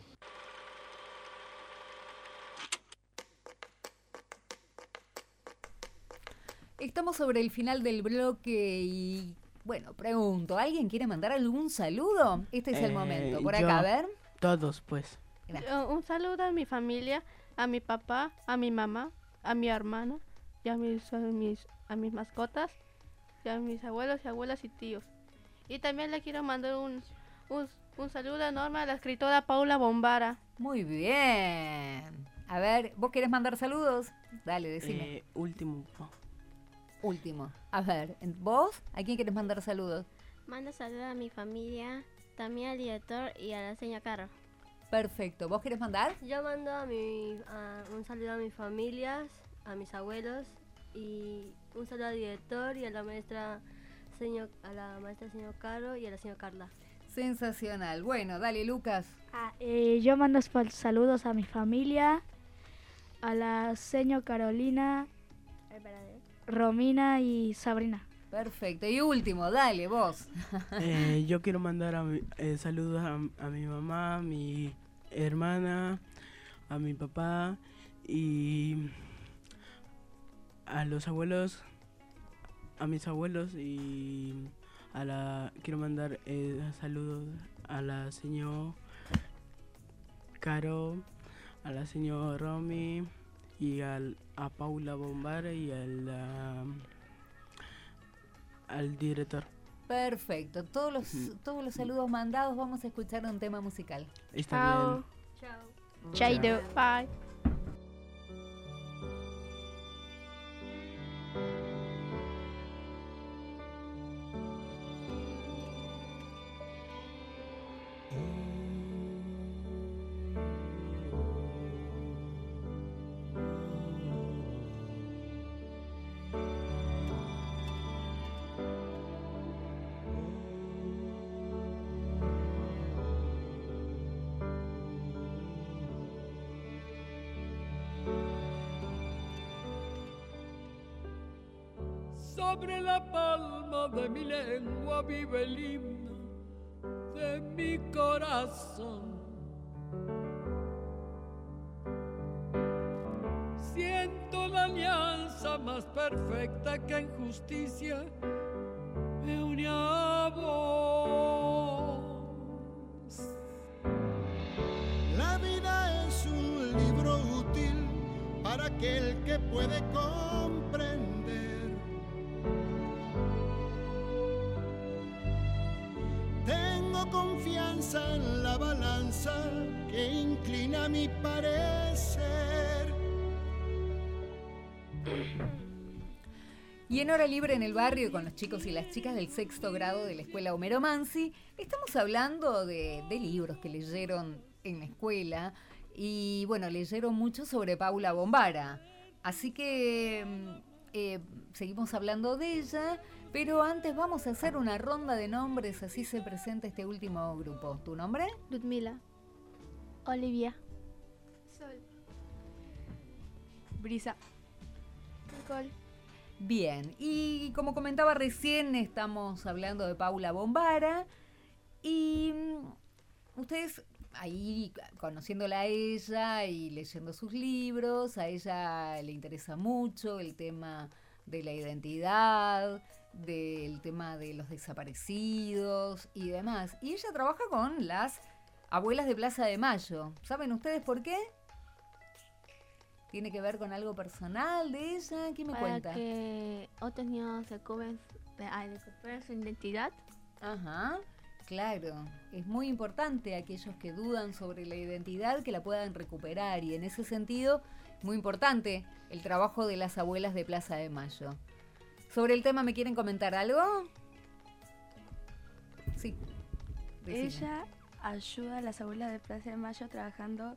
Estamos sobre el final del bloque y, bueno, pregunto, ¿alguien quiere mandar algún saludo? Este es el momento. Por acá, a ver. Todos, pues. Un saludo a mi familia, a mi papá, a mi mamá, a mi hermana y a mis mascotas, y a mis abuelos y abuelas y tíos. Y también le quiero mandar un saludo enorme a la escritora Paula Bombara. Muy bien. A ver, ¿vos querés mandar saludos? Dale, decime. Último. A ver, ¿vos? ¿A quién querés mandar saludos? Mando saludos a mi familia, también al director y a la señora Carro. Perfecto. ¿Vos querés mandar? Yo mando un saludo a mis familias, a mis abuelos y un saludo al director y a la maestra señor Caro y a la señora Carla. Sensacional. Bueno, dale, Lucas. Yo mando saludos a mi familia, a la señora Carolina, Romina y Sabrina. Perfecto. Y último, dale, vos. Yo quiero mandar saludos a mi mamá, a mi hermana, a mi papá y a los abuelos, a mis abuelos y quiero mandar saludos a la señora Caro, a la señora Romy y a Paula Bombara y al director. Perfecto. Todos los saludos mandados. Vamos a escuchar un tema musical. Está bien. Chao. Chaito. Bye. Sobre la palma de mi lengua vive el himno de mi corazón. Siento la alianza más perfecta que en justicia me une a vos. La vida es un libro útil para aquel que puede comprender. Tengo confianza en la balanza que inclina mi parecer. Y en Hora Libre en el Barrio, con los chicos y las chicas del 6º grado de la escuela Homero Mansi, estamos hablando de libros que leyeron en la escuela. Y bueno, leyeron mucho sobre Paula Bombara. Así que seguimos hablando de ella. Pero antes vamos a hacer una ronda de nombres, así se presenta este último grupo. ¿Tu nombre? Ludmila. Olivia. Sol. Brisa. Nicole. Bien, y como comentaba recién, estamos hablando de Paula Bombara. Y ustedes, ahí conociéndola a ella y leyendo sus libros, a ella le interesa mucho el tema de la identidad, del tema de los desaparecidos y demás. Y ella trabaja con las abuelas de Plaza de Mayo. ¿Saben ustedes por qué? ¿Tiene que ver con algo personal de ella? ¿Qué me cuenta? Para que otros niños recuperen su identidad. Ajá, claro. Es muy importante aquellos que dudan sobre la identidad que la puedan recuperar. Y en ese sentido, muy importante el trabajo de las abuelas de Plaza de Mayo. ¿Sobre el tema me quieren comentar algo? Sí. Decime. Ella ayuda a las abuelas de Plaza de Mayo trabajando,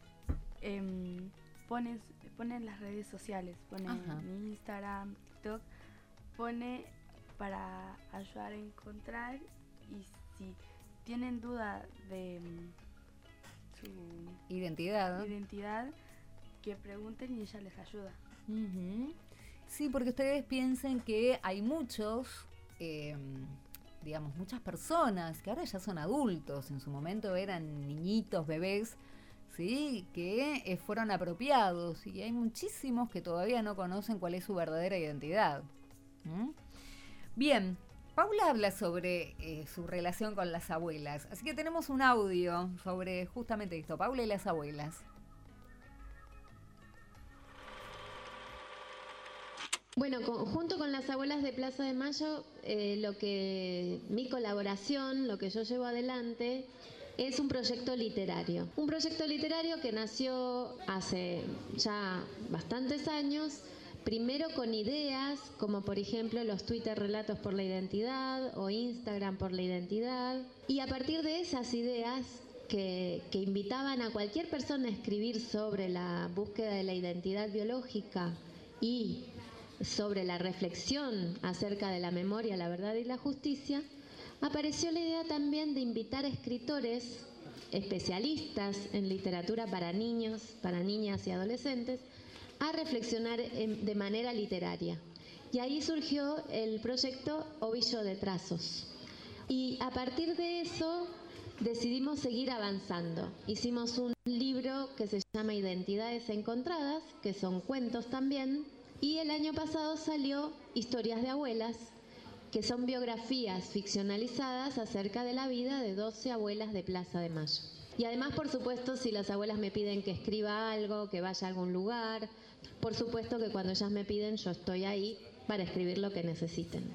pone en las redes sociales, pone en Instagram, TikTok, pone para ayudar a encontrar, y si tienen duda de su identidad, que pregunten y ella les ayuda. Uh-huh. Sí, porque ustedes piensen que hay muchos, muchas personas que ahora ya son adultos, en su momento eran niñitos, bebés, ¿sí? Que fueron apropiados, y hay muchísimos que todavía no conocen cuál es su verdadera identidad. Bien, Paula habla sobre su relación con las abuelas, así que tenemos un audio sobre justamente esto, Paula y las abuelas. Bueno, junto con las abuelas de Plaza de Mayo, mi colaboración, lo que yo llevo adelante, es un proyecto literario. Un proyecto literario que nació hace ya bastantes años, primero con ideas, como por ejemplo los Twitter Relatos por la Identidad o Instagram por la Identidad. Y a partir de esas ideas que invitaban a cualquier persona a escribir sobre la búsqueda de la identidad biológica y sobre la reflexión acerca de la memoria, la verdad y la justicia, apareció la idea también de invitar a escritores especialistas en literatura para niños, para niñas y adolescentes, a reflexionar de manera literaria. Y ahí surgió el proyecto Ovillo de Trazos. Y a partir de eso decidimos seguir avanzando. Hicimos un libro que se llama Identidades Encontradas, que son cuentos también, y el año pasado salió Historias de Abuelas, que son biografías ficcionalizadas acerca de la vida de 12 abuelas de Plaza de Mayo. Y además, por supuesto, si las abuelas me piden que escriba algo, que vaya a algún lugar, por supuesto que cuando ellas me piden, yo estoy ahí para escribir lo que necesiten.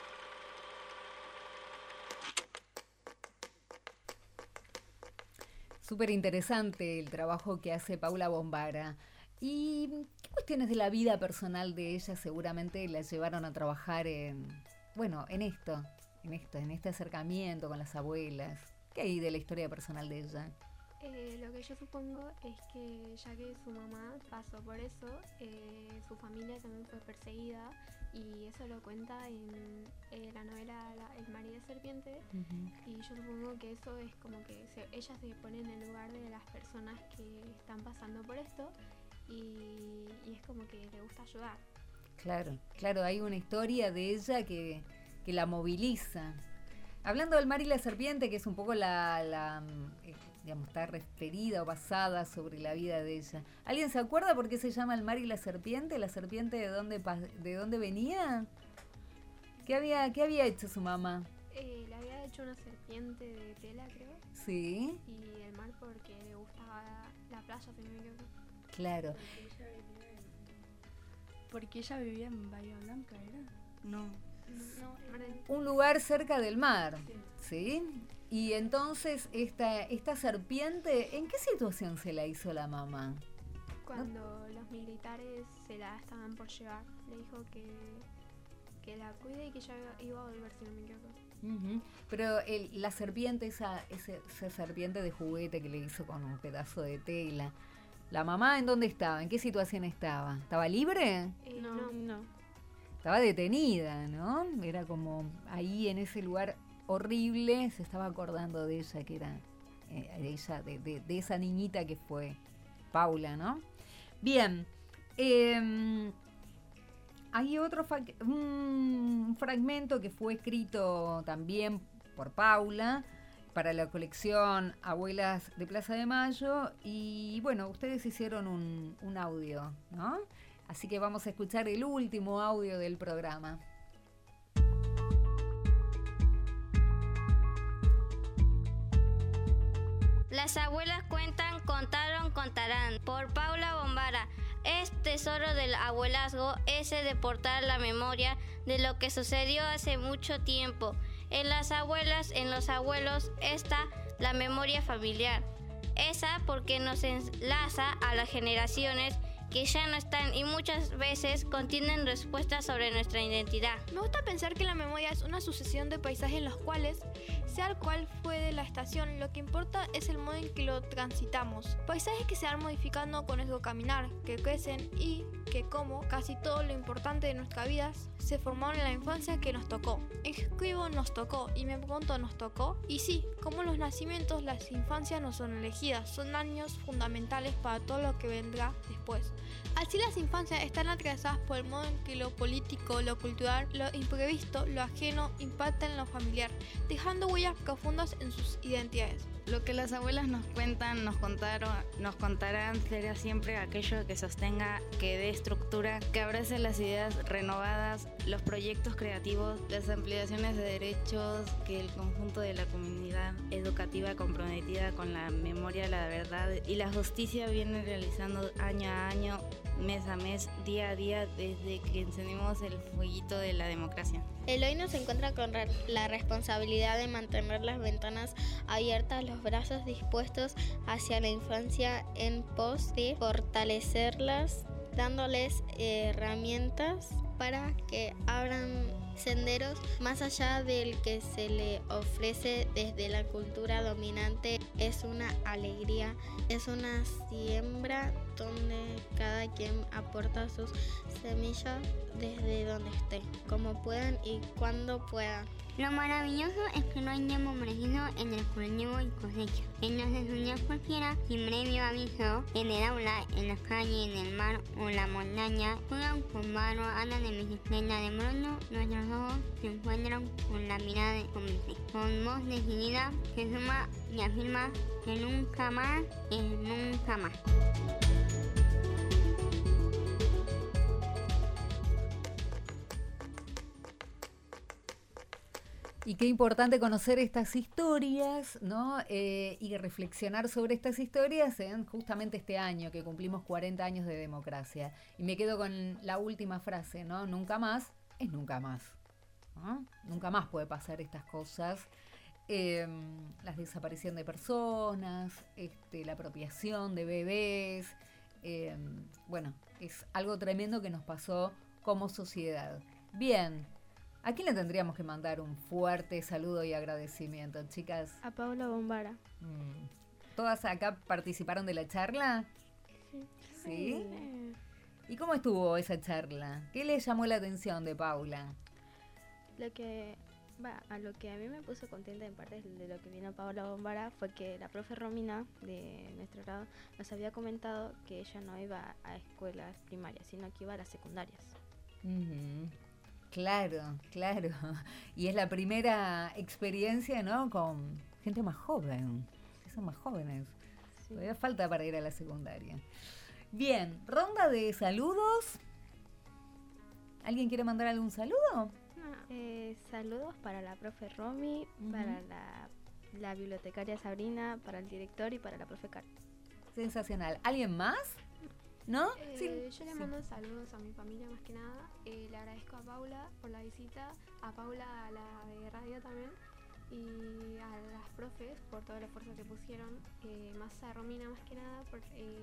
Súper interesante el trabajo que hace Paula Bombara. ¿Y qué cuestiones de la vida personal de ella seguramente la llevaron a trabajar en este acercamiento con las abuelas? ¿Qué hay de la historia personal de ella? Lo que yo supongo es que ya que su mamá pasó por eso, su familia también fue perseguida, y eso lo cuenta en la novela El mar y la serpiente. Y yo supongo que eso es como que ella se pone en el lugar de las personas que están pasando por esto, y es como que le gusta ayudar. Claro, hay una historia de ella que la moviliza. Hablando del mar y la serpiente, que es un poco está referida o basada sobre la vida de ella. ¿Alguien se acuerda por qué se llama El mar y la serpiente? ¿La serpiente de dónde venía? ¿Qué había hecho su mamá? Le había hecho una serpiente de tela, creo. Sí. Y el mar porque le gustaba la playa, si no me equivoco. Claro. Porque ella vivía en Bahía Blanca, ¿era? No, un lugar cerca del mar, ¿sí? Y entonces esta serpiente, ¿en qué situación se la hizo la mamá? Cuando los militares se la estaban por llevar, le dijo que la cuide y que ya iba a volver, si no me equivoco. Pero la serpiente, esa serpiente de juguete que le hizo con un pedazo de tela, ¿la mamá en dónde estaba? ¿En qué situación estaba? ¿Estaba libre? No. Estaba detenida, ¿no? Era como ahí en ese lugar horrible, se estaba acordando de ella, que era de esa niñita que fue Paula, ¿no? Bien, hay un fragmento que fue escrito también por Paula para la colección Abuelas de Plaza de Mayo, y bueno, ustedes hicieron un audio, ¿no? Así que vamos a escuchar el último audio del programa. Las abuelas cuentan, contaron, contarán. Por Paula Bombara. Es tesoro del abuelazgo ese de portar la memoria de lo que sucedió hace mucho tiempo. En las abuelas, en los abuelos, está la memoria familiar. Esa porque nos enlaza a las generaciones que ya no están y muchas veces contienen respuestas sobre nuestra identidad. Me gusta pensar que la memoria es una sucesión de paisajes en los cuales, sea cual fue de la estación, lo que importa es el modo en que lo transitamos. Paisajes que se van modificando con nuestro caminar, que crecen y que, como casi todo lo importante de nuestra vida, se formaron en la infancia que nos tocó. Escribo nos tocó y me pregunto nos tocó. Y sí, como los nacimientos, las infancias no son elegidas, son años fundamentales para todo lo que vendrá después. Así las infancias están atravesadas por el modo en que lo político, lo cultural, lo imprevisto, lo ajeno impactan en lo familiar, dejando huellas profundas en sus identidades. Lo que las abuelas nos cuentan, nos contarán, será siempre aquello que sostenga, que dé estructura, que abrace las ideas renovadas, los proyectos creativos, las ampliaciones de derechos que el conjunto de la comunidad educativa comprometida con la memoria, la verdad y la justicia viene realizando año a año, mes a mes, día a día, desde que encendimos el fueguito de la democracia. El hoy nos encuentra con la responsabilidad de mantener las ventanas abiertas, los brazos dispuestos hacia la infancia en pos de fortalecerlas, dándoles herramientas para que abran senderos más allá del que se le ofrece desde la cultura dominante. Es una alegría, es una siembra donde cada quien aporta sus semillas desde donde esté, como puedan y cuando puedan. Lo maravilloso es que no hay niemo marino en el cultivo y cosecha. Entonces un día cualquiera, sin previo aviso, en el aula, en la calle, en el mar o en la montaña, juegan con barro, andan en bicicleta de pronto, nuestros ojos se encuentran con la mirada de cómplice. Con voz decidida, se suma y afirma que nunca más es nunca más. Y qué importante conocer estas historias, ¿no? Y reflexionar sobre estas historias en justamente este año que cumplimos 40 años de democracia. Y me quedo con la última frase, ¿no? Nunca más es nunca más, ¿no? Nunca más puede pasar estas cosas. La desaparición de personas, la apropiación de bebés. Bueno, es algo tremendo que nos pasó como sociedad. Bien. ¿A quién le tendríamos que mandar un fuerte saludo y agradecimiento, chicas? A Paula Bombara. ¿Todas acá participaron de la charla? Sí. ¿Y cómo estuvo esa charla? ¿Qué les llamó la atención de Paula? A lo que a mí me puso contenta en parte de lo que vino Paula Bombara fue que la profe Romina de nuestro grado nos había comentado que ella no iba a escuelas primarias, sino que iba a las secundarias. Claro. Y es la primera experiencia, ¿no? Con gente más joven. Son más jóvenes. Sí. Todavía falta para ir a la secundaria. Bien, ronda de saludos. ¿Alguien quiere mandar algún saludo? Saludos para la profe Romy, para la bibliotecaria Sabrina, para el director y para la profe Carla. Sensacional. ¿Alguien más? ¿No? Sí. Yo le mando saludos a mi familia más que nada. Le agradezco a Paula por la visita, a Paula, a la de radio también, y a las profes por todo el esfuerzo que pusieron, más a Romina más que nada por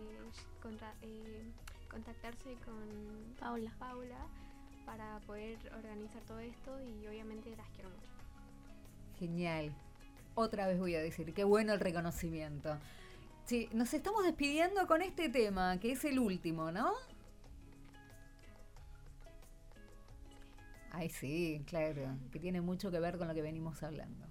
contactarse con Paula para poder organizar todo esto, y obviamente las quiero mucho. Genial. Otra vez voy a decir, qué bueno el reconocimiento. Sí, nos estamos despidiendo con este tema, que es el último, ¿no? Ay, sí, claro, que tiene mucho que ver con lo que venimos hablando.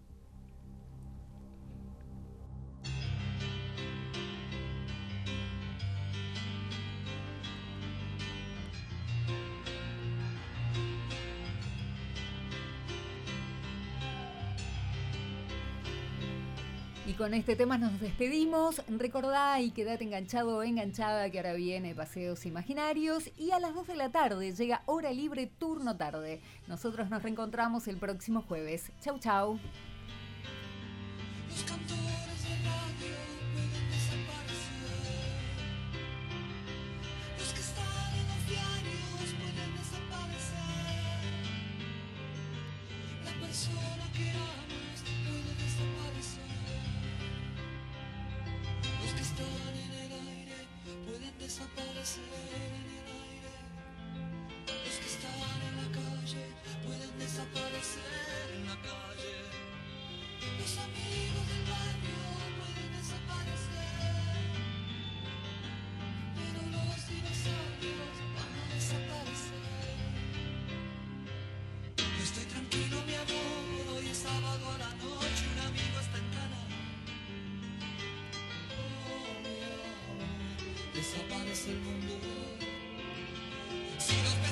Y con este tema nos despedimos. Recordá y quedate enganchado o enganchada que ahora viene Paseos Imaginarios. Y a las 2 de la tarde llega Hora Libre Turno Tarde. Nosotros nos reencontramos el próximo jueves. Chau, chau. Los cantores de radio pueden desaparecer. Los que están en los diarios pueden desaparecer. La persona que amas puede desaparecer. Los que están en el aire pueden desaparecer en el aire. Los que están en la calle pueden desaparecer en la calle. Los amigos del barrio pueden desaparecer, pero los dinosaurios van a desaparecer. Estoy tranquilo, mi amor, hoy es sábado a la noche, un amigo está en cana. Desaparece el mundo. Si los